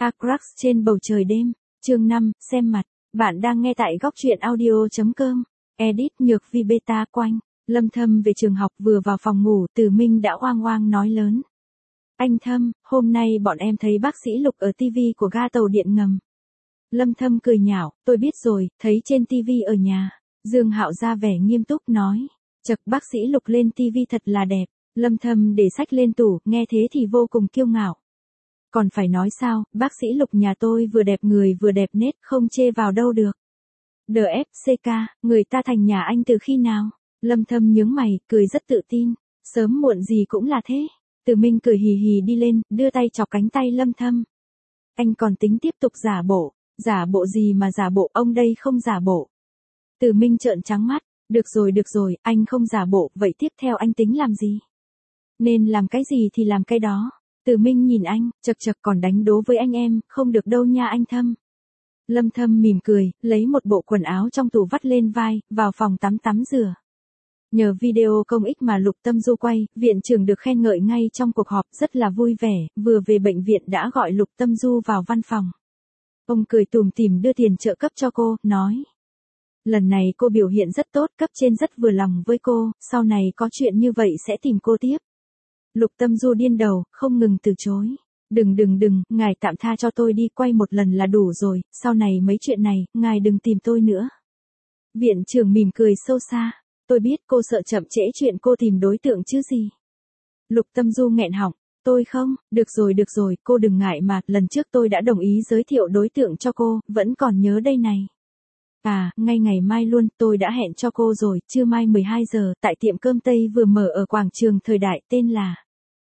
A Crush trên bầu trời đêm, chương 5, xem mặt, bạn đang nghe tại góc truyện audio.com, edit nhược vi beta quanh, Lâm Thâm về trường học vừa vào phòng ngủ Từ Minh đã oang oang nói lớn. Anh Thâm, hôm nay bọn em thấy bác sĩ Lục ở TV của ga tàu điện ngầm. Lâm Thâm cười nhạo, tôi biết rồi, thấy trên TV ở nhà. Dương Hạo ra vẻ nghiêm túc nói, chật bác sĩ Lục lên TV thật là đẹp. Lâm Thâm để sách lên tủ, nghe thế thì vô cùng kiêu ngạo. Còn phải nói sao, bác sĩ Lục nhà tôi vừa đẹp người vừa đẹp nết, không chê vào đâu được. DFCK, người ta thành nhà anh từ khi nào? Lâm Thâm nhướng mày, cười rất tự tin. Sớm muộn gì cũng là thế. Từ Minh cười hì hì đi lên, đưa tay chọc cánh tay Lâm Thâm. Anh còn tính tiếp tục giả bộ. Giả bộ gì mà giả bộ, ông đây không giả bộ. Từ Minh trợn trắng mắt. Được rồi, anh không giả bộ, vậy tiếp theo anh tính làm gì? Nên làm cái gì thì làm cái đó. Từ Minh nhìn anh, chật còn đánh đố với anh em, không được đâu nha anh Thâm. Lâm Thâm mỉm cười, lấy một bộ quần áo trong tủ vắt lên vai, vào phòng tắm rửa. Nhờ video công ích mà Lục Tâm Du quay, viện trưởng được khen ngợi ngay trong cuộc họp, rất là vui vẻ, vừa về bệnh viện đã gọi Lục Tâm Du vào văn phòng. Ông cười tủm tỉm đưa tiền trợ cấp cho cô, nói. Lần này cô biểu hiện rất tốt, cấp trên rất vừa lòng với cô, sau này có chuyện như vậy sẽ tìm cô tiếp. Lục Tâm Du điên đầu, không ngừng từ chối. Đừng, ngài tạm tha cho tôi đi, quay một lần là đủ rồi, sau này mấy chuyện này, ngài đừng tìm tôi nữa. Viện trưởng mỉm cười sâu xa. Tôi biết cô sợ chậm trễ chuyện cô tìm đối tượng chứ gì. Lục Tâm Du nghẹn họng. Tôi không, được rồi, cô đừng ngại mà, lần trước tôi đã đồng ý giới thiệu đối tượng cho cô, vẫn còn nhớ đây này. À, ngay ngày mai luôn, tôi đã hẹn cho cô rồi, trưa mai 12 giờ, tại tiệm cơm Tây vừa mở ở quảng trường Thời Đại, tên là...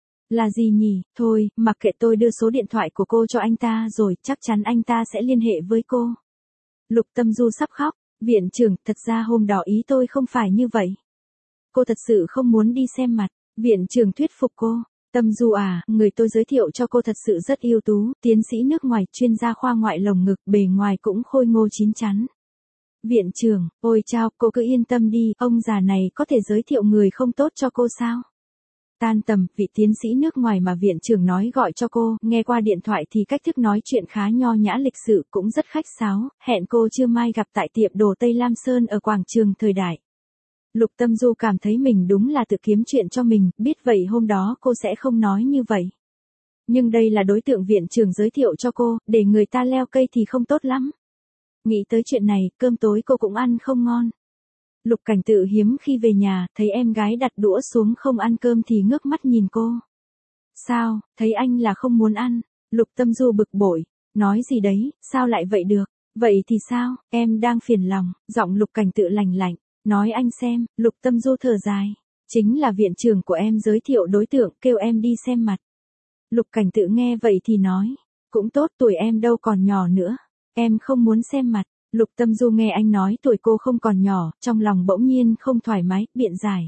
Là gì nhỉ, thôi, mặc kệ, tôi đưa số điện thoại của cô cho anh ta rồi, chắc chắn anh ta sẽ liên hệ với cô. Lục Tâm Du sắp khóc, viện trưởng, thật ra hôm đó ý tôi không phải như vậy. Cô thật sự không muốn đi xem mặt, viện trưởng thuyết phục cô. Tâm Du à, người tôi giới thiệu cho cô thật sự rất ưu tú, tiến sĩ nước ngoài, chuyên gia khoa ngoại lồng ngực, bề ngoài cũng khôi ngô chín chắn. Viện trưởng, ôi chao, cô cứ yên tâm đi, ông già này có thể giới thiệu người không tốt cho cô sao? Tan tầm, vị tiến sĩ nước ngoài mà viện trưởng nói gọi cho cô, nghe qua điện thoại thì cách thức nói chuyện khá nho nhã lịch sự, cũng rất khách sáo, hẹn cô trưa mai gặp tại tiệm đồ Tây Lam Sơn ở quảng trường Thời Đại. Lục Tâm Du cảm thấy mình đúng là tự kiếm chuyện cho mình, biết vậy hôm đó cô sẽ không nói như vậy. Nhưng đây là đối tượng viện trưởng giới thiệu cho cô, để người ta leo cây thì không tốt lắm. Nghĩ tới chuyện này, cơm tối cô cũng ăn không ngon. Lục Cảnh Tự hiếm khi về nhà, thấy em gái đặt đũa xuống không ăn cơm thì ngước mắt nhìn cô. Sao, thấy anh là không muốn ăn? Lục Tâm Du bực bội, nói gì đấy, sao lại vậy được? Vậy thì sao, em đang phiền lòng, giọng Lục Cảnh Tự lạnh lạnh, nói anh xem. Lục Tâm Du thở dài, chính là viện trưởng của em giới thiệu đối tượng, kêu em đi xem mặt. Lục Cảnh Tự nghe vậy thì nói, cũng tốt, tuổi em đâu còn nhỏ nữa, em không muốn xem mặt. Lục Tâm Du nghe anh nói tuổi cô không còn nhỏ, trong lòng bỗng nhiên không thoải mái, biện giải.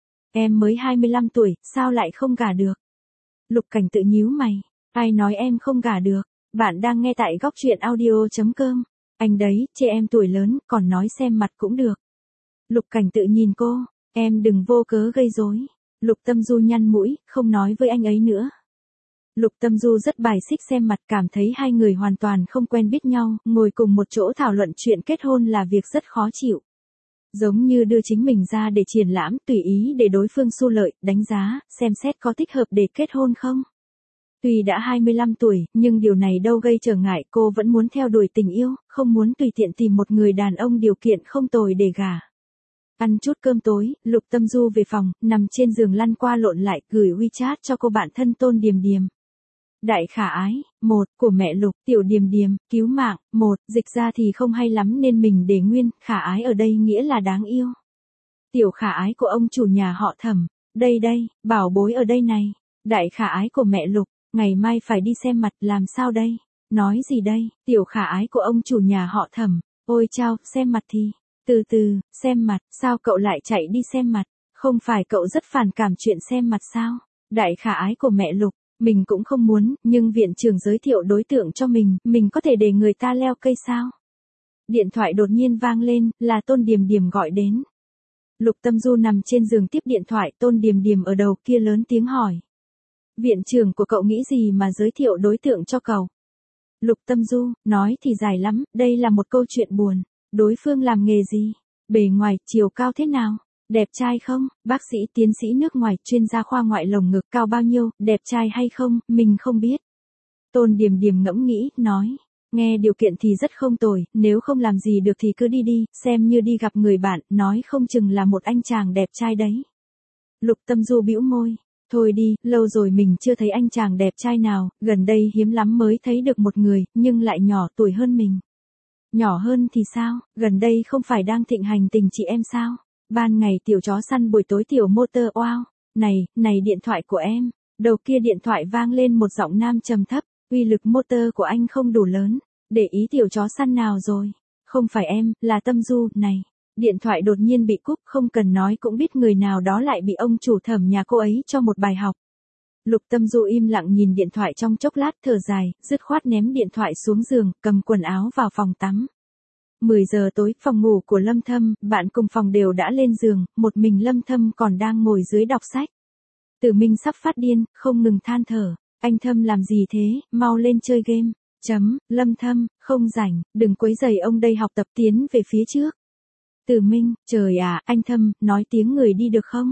Em mới 25 tuổi, sao lại không gả được? Lục Cảnh Tự nhíu mày, ai nói em không gả được? Bạn đang nghe tại góc truyện audio.com. Anh đấy, chê em tuổi lớn, còn nói xem mặt cũng được. Lục Cảnh Tự nhìn cô, em đừng vô cớ gây rối. Lục Tâm Du nhăn mũi, không nói với anh ấy nữa. Lục Tâm Du rất bài xích xem mặt, cảm thấy hai người hoàn toàn không quen biết nhau, ngồi cùng một chỗ thảo luận chuyện kết hôn là việc rất khó chịu. Giống như đưa chính mình ra để triển lãm, tùy ý để đối phương xu lợi, đánh giá, xem xét có thích hợp để kết hôn không. Tuy đã 25 tuổi, nhưng điều này đâu gây trở ngại, cô vẫn muốn theo đuổi tình yêu, không muốn tùy tiện tìm một người đàn ông điều kiện không tồi để gả. Ăn chút cơm tối, Lục Tâm Du về phòng, nằm trên giường lăn qua lộn lại, gửi WeChat cho cô bạn thân Tôn Điềm Điềm. Đại khả ái, 1, của mẹ Lục, Tiểu Điềm Điềm, cứu mạng, 1, dịch ra thì không hay lắm nên mình để nguyên, khả ái ở đây nghĩa là đáng yêu. Tiểu khả ái của ông chủ nhà họ Thẩm, đây, bảo bối ở đây này. Đại khả ái của mẹ Lục, ngày mai phải đi xem mặt, làm sao đây? Nói gì đây? Tiểu khả ái của ông chủ nhà họ Thẩm, ôi chao, xem mặt thì, từ, xem mặt, sao cậu lại chạy đi xem mặt? Không phải cậu rất phản cảm chuyện xem mặt sao? Đại khả ái của mẹ Lục. Mình cũng không muốn, nhưng viện trưởng giới thiệu đối tượng cho mình có thể để người ta leo cây sao? Điện thoại đột nhiên vang lên, là Tôn Điềm Điềm gọi đến. Lục Tâm Du nằm trên giường tiếp điện thoại, Tôn Điềm Điềm ở đầu kia lớn tiếng hỏi. Viện trưởng của cậu nghĩ gì mà giới thiệu đối tượng cho cậu? Lục Tâm Du, nói thì dài lắm, đây là một câu chuyện buồn. Đối phương làm nghề gì? Bề ngoài, chiều cao thế nào? Đẹp trai không? Bác sĩ tiến sĩ nước ngoài, chuyên gia khoa ngoại lồng ngực, cao bao nhiêu, đẹp trai hay không, mình không biết. Tôn Điềm Điềm ngẫm nghĩ, nói. Nghe điều kiện thì rất không tồi, nếu không làm gì được thì cứ đi đi, xem như đi gặp người bạn, nói không chừng là một anh chàng đẹp trai đấy. Lục Tâm Du bĩu môi. Thôi đi, lâu rồi mình chưa thấy anh chàng đẹp trai nào, gần đây hiếm lắm mới thấy được một người, nhưng lại nhỏ tuổi hơn mình. Nhỏ hơn thì sao, gần đây không phải đang thịnh hành tình chị em sao? Ban ngày tiểu chó săn, buổi tối tiểu motor, wow. Này điện thoại của em. Đầu kia điện thoại vang lên một giọng nam trầm thấp, uy lực motor của anh không đủ lớn, để ý tiểu chó săn nào rồi? Không phải em, là Tâm Du, này. Điện thoại đột nhiên bị cúp, không cần nói cũng biết người nào đó lại bị ông chủ Thẩm nhà cô ấy cho một bài học. Lục Tâm Du im lặng nhìn điện thoại trong chốc lát, thở dài, dứt khoát ném điện thoại xuống giường, cầm quần áo vào phòng tắm. 10 giờ tối, phòng ngủ của Lâm Thâm, bạn cùng phòng đều đã lên giường, một mình Lâm Thâm còn đang ngồi dưới đọc sách. Tử Minh sắp phát điên, không ngừng than thở. Anh Thâm làm gì thế, mau lên chơi game. Lâm Thâm, không rảnh, đừng quấy rầy ông đây, học tập tiến về phía trước. Tử Minh, trời à, anh Thâm, nói tiếng người đi được không?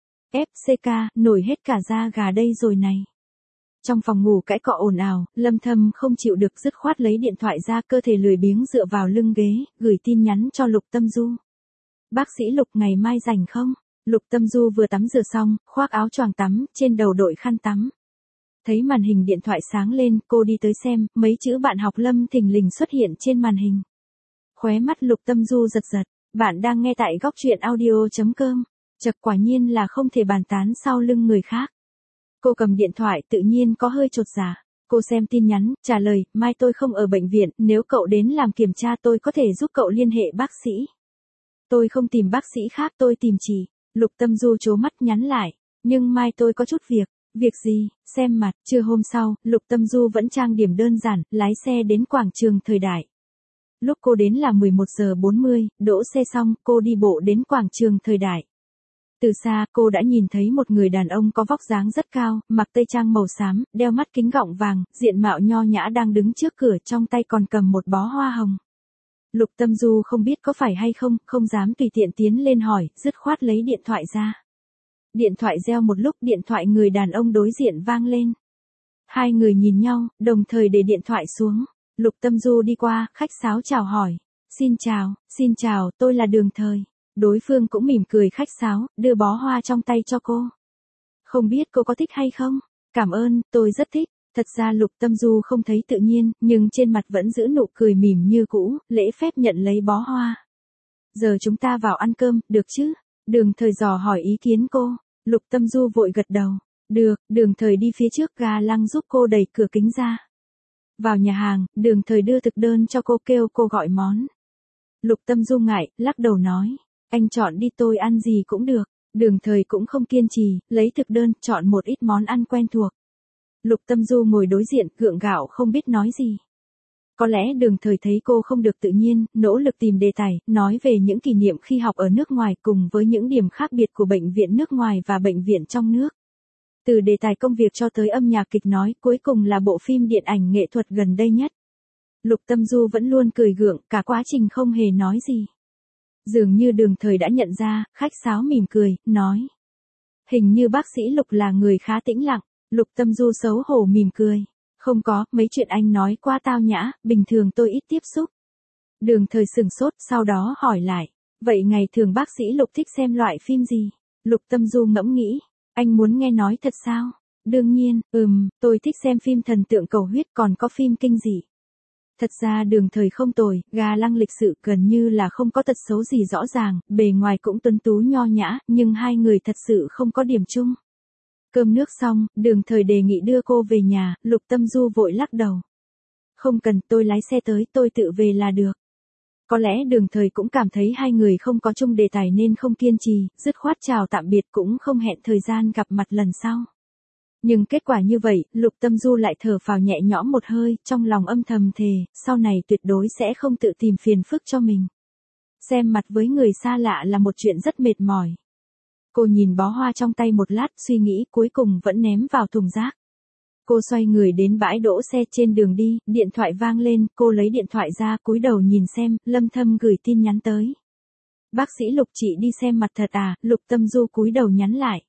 FCK, nổi hết cả da gà đây rồi này. Trong phòng ngủ cãi cọ ồn ào, Lâm Thâm không chịu được, dứt khoát lấy điện thoại ra, cơ thể lười biếng dựa vào lưng ghế, gửi tin nhắn cho Lục Tâm Du. Bác sĩ Lục, ngày mai rảnh không? Lục Tâm Du vừa tắm rửa xong, khoác áo choàng tắm, trên đầu đội khăn tắm. Thấy màn hình điện thoại sáng lên, cô đi tới xem, mấy chữ bạn học Lâm thình lình xuất hiện trên màn hình. Khóe mắt Lục Tâm Du giật giật, bạn đang nghe tại góc truyện audio.com. Chật, quả nhiên là không thể bàn tán sau lưng người khác. Cô cầm điện thoại, tự nhiên có hơi chột dạ. Cô xem tin nhắn, trả lời, mai tôi không ở bệnh viện, nếu cậu đến làm kiểm tra tôi có thể giúp cậu liên hệ bác sĩ. Tôi không tìm bác sĩ khác, tôi tìm chị. Lục Tâm Du trố mắt nhắn lại, nhưng mai tôi có chút việc. Việc gì? Xem mặt. Trưa hôm sau, Lục Tâm Du vẫn trang điểm đơn giản, lái xe đến quảng trường Thời Đại. Lúc cô đến là 11 giờ 40, đỗ xe xong, cô đi bộ đến quảng trường Thời Đại. Từ xa, cô đã nhìn thấy một người đàn ông có vóc dáng rất cao, mặc tây trang màu xám, đeo mắt kính gọng vàng, diện mạo nho nhã đang đứng trước cửa, trong tay còn cầm một bó hoa hồng. Lục Tâm Du không biết có phải hay không, không dám tùy tiện tiến lên hỏi, dứt khoát lấy điện thoại ra. Điện thoại reo một lúc, điện thoại người đàn ông đối diện vang lên. Hai người nhìn nhau, đồng thời để điện thoại xuống. Lục Tâm Du đi qua, khách sáo chào hỏi. Xin chào, tôi là Đường Thời. Đối phương cũng mỉm cười khách sáo, đưa bó hoa trong tay cho cô. Không biết cô có thích hay không? Cảm ơn, tôi rất thích. Thật ra Lục Tâm Du không thấy tự nhiên, nhưng trên mặt vẫn giữ nụ cười mỉm như cũ, lễ phép nhận lấy bó hoa. Giờ chúng ta vào ăn cơm, được chứ? Đường Thời dò hỏi ý kiến cô. Lục Tâm Du vội gật đầu. Được, Đường Thời đi phía trước ga lăng giúp cô đẩy cửa kính ra. Vào nhà hàng, Đường Thời đưa thực đơn cho cô, kêu cô gọi món. Lục Tâm Du ngại, lắc đầu nói. Anh chọn đi, tôi ăn gì cũng được. Đường Thời cũng không kiên trì, lấy thực đơn, chọn một ít món ăn quen thuộc. Lục Tâm Du ngồi đối diện, gượng gạo không biết nói gì. Có lẽ Đường Thời thấy cô không được tự nhiên, nỗ lực tìm đề tài, nói về những kỷ niệm khi học ở nước ngoài cùng với những điểm khác biệt của bệnh viện nước ngoài và bệnh viện trong nước. Từ đề tài công việc cho tới âm nhạc kịch nói, cuối cùng là bộ phim điện ảnh nghệ thuật gần đây nhất. Lục Tâm Du vẫn luôn cười gượng, cả quá trình không hề nói gì. Dường như Đường Thời đã nhận ra, khách sáo mỉm cười, nói. Hình như bác sĩ Lục là người khá tĩnh lặng. Lục Tâm Du xấu hổ mỉm cười. Không có, mấy chuyện anh nói quá tao nhã, bình thường tôi ít tiếp xúc. Đường Thời sửng sốt, sau đó hỏi lại. Vậy ngày thường bác sĩ Lục thích xem loại phim gì? Lục Tâm Du ngẫm nghĩ. Anh muốn nghe nói thật sao? Đương nhiên, tôi thích xem phim thần tượng cầu huyết, còn có phim kinh dị. Thật ra Đường Thời không tồi, ga lăng lịch sự, gần như là không có tật xấu gì rõ ràng, bề ngoài cũng tuấn tú nho nhã, nhưng hai người thật sự không có điểm chung. Cơm nước xong, Đường Thời đề nghị đưa cô về nhà, Lục Tâm Du vội lắc đầu. Không cần, tôi lái xe tới, tôi tự về là được. Có lẽ Đường Thời cũng cảm thấy hai người không có chung đề tài nên không kiên trì, dứt khoát chào tạm biệt, cũng không hẹn thời gian gặp mặt lần sau. Nhưng kết quả như vậy, Lục Tâm Du lại thở phào nhẹ nhõm một hơi, trong lòng âm thầm thề, sau này tuyệt đối sẽ không tự tìm phiền phức cho mình. Xem mặt với người xa lạ là một chuyện rất mệt mỏi. Cô nhìn bó hoa trong tay một lát, suy nghĩ, cuối cùng vẫn ném vào thùng rác. Cô xoay người đến bãi đỗ xe trên đường đi, điện thoại vang lên, cô lấy điện thoại ra, cúi đầu nhìn xem, Lâm Thâm gửi tin nhắn tới. Bác sĩ Lục, chị đi xem mặt thật à? Lục Tâm Du cúi đầu nhắn lại.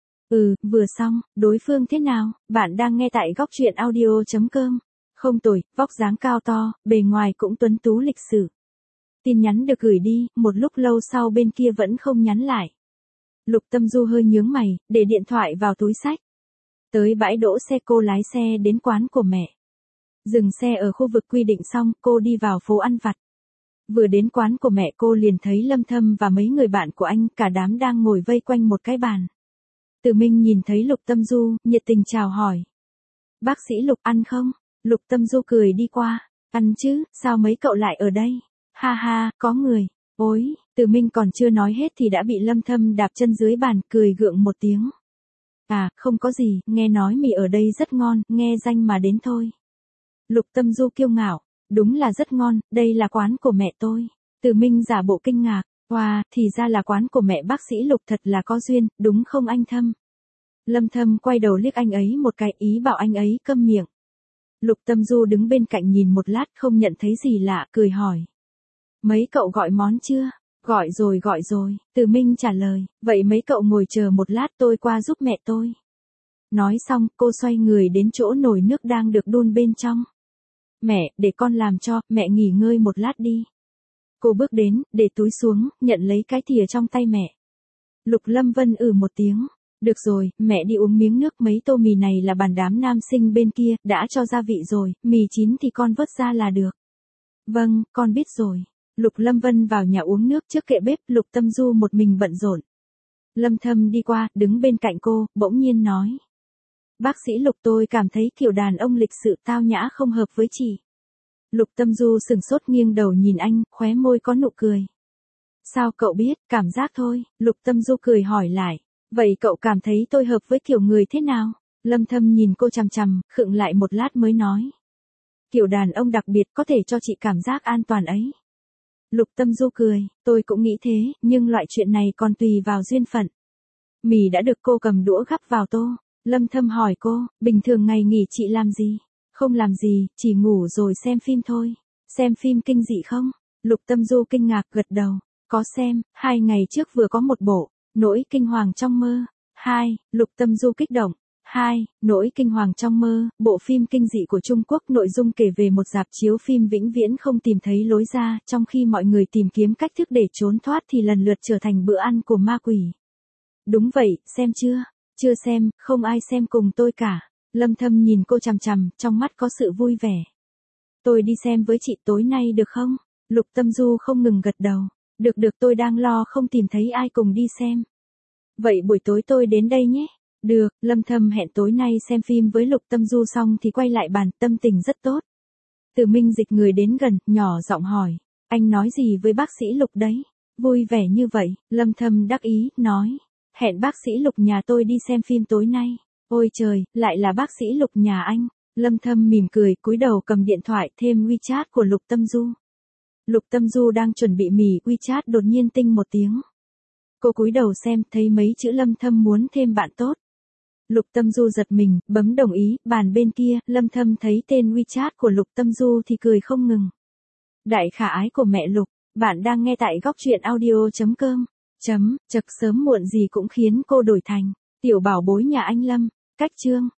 Ừ, vừa xong. Đối phương thế nào? Bạn đang nghe tại góc truyện audio.com. Không tồi, vóc dáng cao to, bề ngoài cũng tuấn tú lịch sự. Tin nhắn được gửi đi, một lúc lâu sau bên kia vẫn không nhắn lại. Lục Tâm Du hơi nhướng mày, để điện thoại vào túi xách. Tới bãi đỗ xe, cô lái xe đến quán của mẹ. Dừng xe ở khu vực quy định xong, cô đi vào phố ăn vặt. Vừa đến quán của mẹ, cô liền thấy Lâm Thâm và mấy người bạn của anh, cả đám đang ngồi vây quanh một cái bàn. Từ Minh nhìn thấy Lục Tâm Du, nhiệt tình chào hỏi. Bác sĩ Lục, ăn không? Lục Tâm Du cười đi qua. Ăn chứ, sao mấy cậu lại ở đây? Ha ha, có người. Ôi, Từ Minh còn chưa nói hết thì đã bị Lâm Thâm đạp chân dưới bàn, cười gượng một tiếng. À, không có gì, nghe nói mì ở đây rất ngon, nghe danh mà đến thôi. Lục Tâm Du kiêu ngạo. Đúng là rất ngon, đây là quán của mẹ tôi. Từ Minh giả bộ kinh ngạc. Wow, thì ra là quán của mẹ bác sĩ Lục, thật là có duyên, đúng không anh Thâm? Lâm Thâm quay đầu liếc anh ấy một cái, ý bảo anh ấy câm miệng. Lục Tâm Du đứng bên cạnh nhìn một lát không nhận thấy gì lạ, cười hỏi. Mấy cậu gọi món chưa? Gọi rồi. Từ Minh trả lời. Vậy mấy cậu ngồi chờ một lát, tôi qua giúp mẹ tôi. Nói xong, cô xoay người đến chỗ nồi nước đang được đun bên trong. Mẹ, để con làm cho, mẹ nghỉ ngơi một lát đi. Cô bước đến, để túi xuống, nhận lấy cái thìa trong tay mẹ. Lục Lâm Vân một tiếng. Được rồi, mẹ đi uống miếng nước, mấy tô mì này là bàn đám nam sinh bên kia, đã cho gia vị rồi, mì chín thì con vớt ra là được. Vâng, con biết rồi. Lục Lâm Vân vào nhà uống nước trước kệ bếp, Lục Tâm Du một mình bận rộn. Lâm Thâm đi qua, đứng bên cạnh cô, bỗng nhiên nói. Bác sĩ Lục, tôi cảm thấy kiểu đàn ông lịch sự tao nhã không hợp với chị. Lục Tâm Du sừng sốt nghiêng đầu nhìn anh, khóe môi có nụ cười. Sao cậu biết, cảm giác thôi, Lục Tâm Du cười hỏi lại. Vậy cậu cảm thấy tôi hợp với kiểu người thế nào? Lâm Thâm nhìn cô chằm chằm, khựng lại một lát mới nói. Kiểu đàn ông đặc biệt có thể cho chị cảm giác an toàn ấy. Lục Tâm Du cười, tôi cũng nghĩ thế, nhưng loại chuyện này còn tùy vào duyên phận. Mì đã được cô cầm đũa gắp vào tô. Lâm Thâm hỏi cô, bình thường ngày nghỉ chị làm gì? Không làm gì, chỉ ngủ rồi xem phim thôi. Xem phim kinh dị không? Lục Tâm Du kinh ngạc gật đầu. Có xem, 2 ngày trước vừa có một bộ, Nỗi kinh hoàng trong mơ. 2, Lục Tâm Du kích động. 2, Nỗi kinh hoàng trong mơ, bộ phim kinh dị của Trung Quốc, nội dung kể về một rạp chiếu phim vĩnh viễn không tìm thấy lối ra, trong khi mọi người tìm kiếm cách thức để trốn thoát thì lần lượt trở thành bữa ăn của ma quỷ. Đúng vậy, xem chưa? Chưa xem, không ai xem cùng tôi cả. Lâm Thâm nhìn cô chằm chằm, trong mắt có sự vui vẻ. Tôi đi xem với chị tối nay được không? Lục Tâm Du không ngừng gật đầu. Được, tôi đang lo không tìm thấy ai cùng đi xem. Vậy buổi tối tôi đến đây nhé. Được, Lâm Thâm hẹn tối nay xem phim với Lục Tâm Du xong thì quay lại bàn, tâm tình rất tốt. Từ Minh dịch người đến gần, nhỏ giọng hỏi. Anh nói gì với bác sĩ Lục đấy? Vui vẻ như vậy, Lâm Thâm đắc ý, nói. Hẹn bác sĩ Lục nhà tôi đi xem phim tối nay. Ôi trời, lại là bác sĩ Lục nhà anh. Lâm Thâm mỉm cười, cúi đầu cầm điện thoại, thêm WeChat của Lục Tâm Du. Lục Tâm Du đang chuẩn bị mì, WeChat đột nhiên tinh một tiếng. Cô cúi đầu xem, thấy mấy chữ Lâm Thâm muốn thêm bạn tốt. Lục Tâm Du giật mình, bấm đồng ý, bàn bên kia, Lâm Thâm thấy tên WeChat của Lục Tâm Du thì cười không ngừng. Đại khả ái của mẹ Lục, bạn đang nghe tại góc truyện audio.com. Chật sớm muộn gì cũng khiến cô đổi thành tiểu bảo bối nhà anh Lâm. Cách chương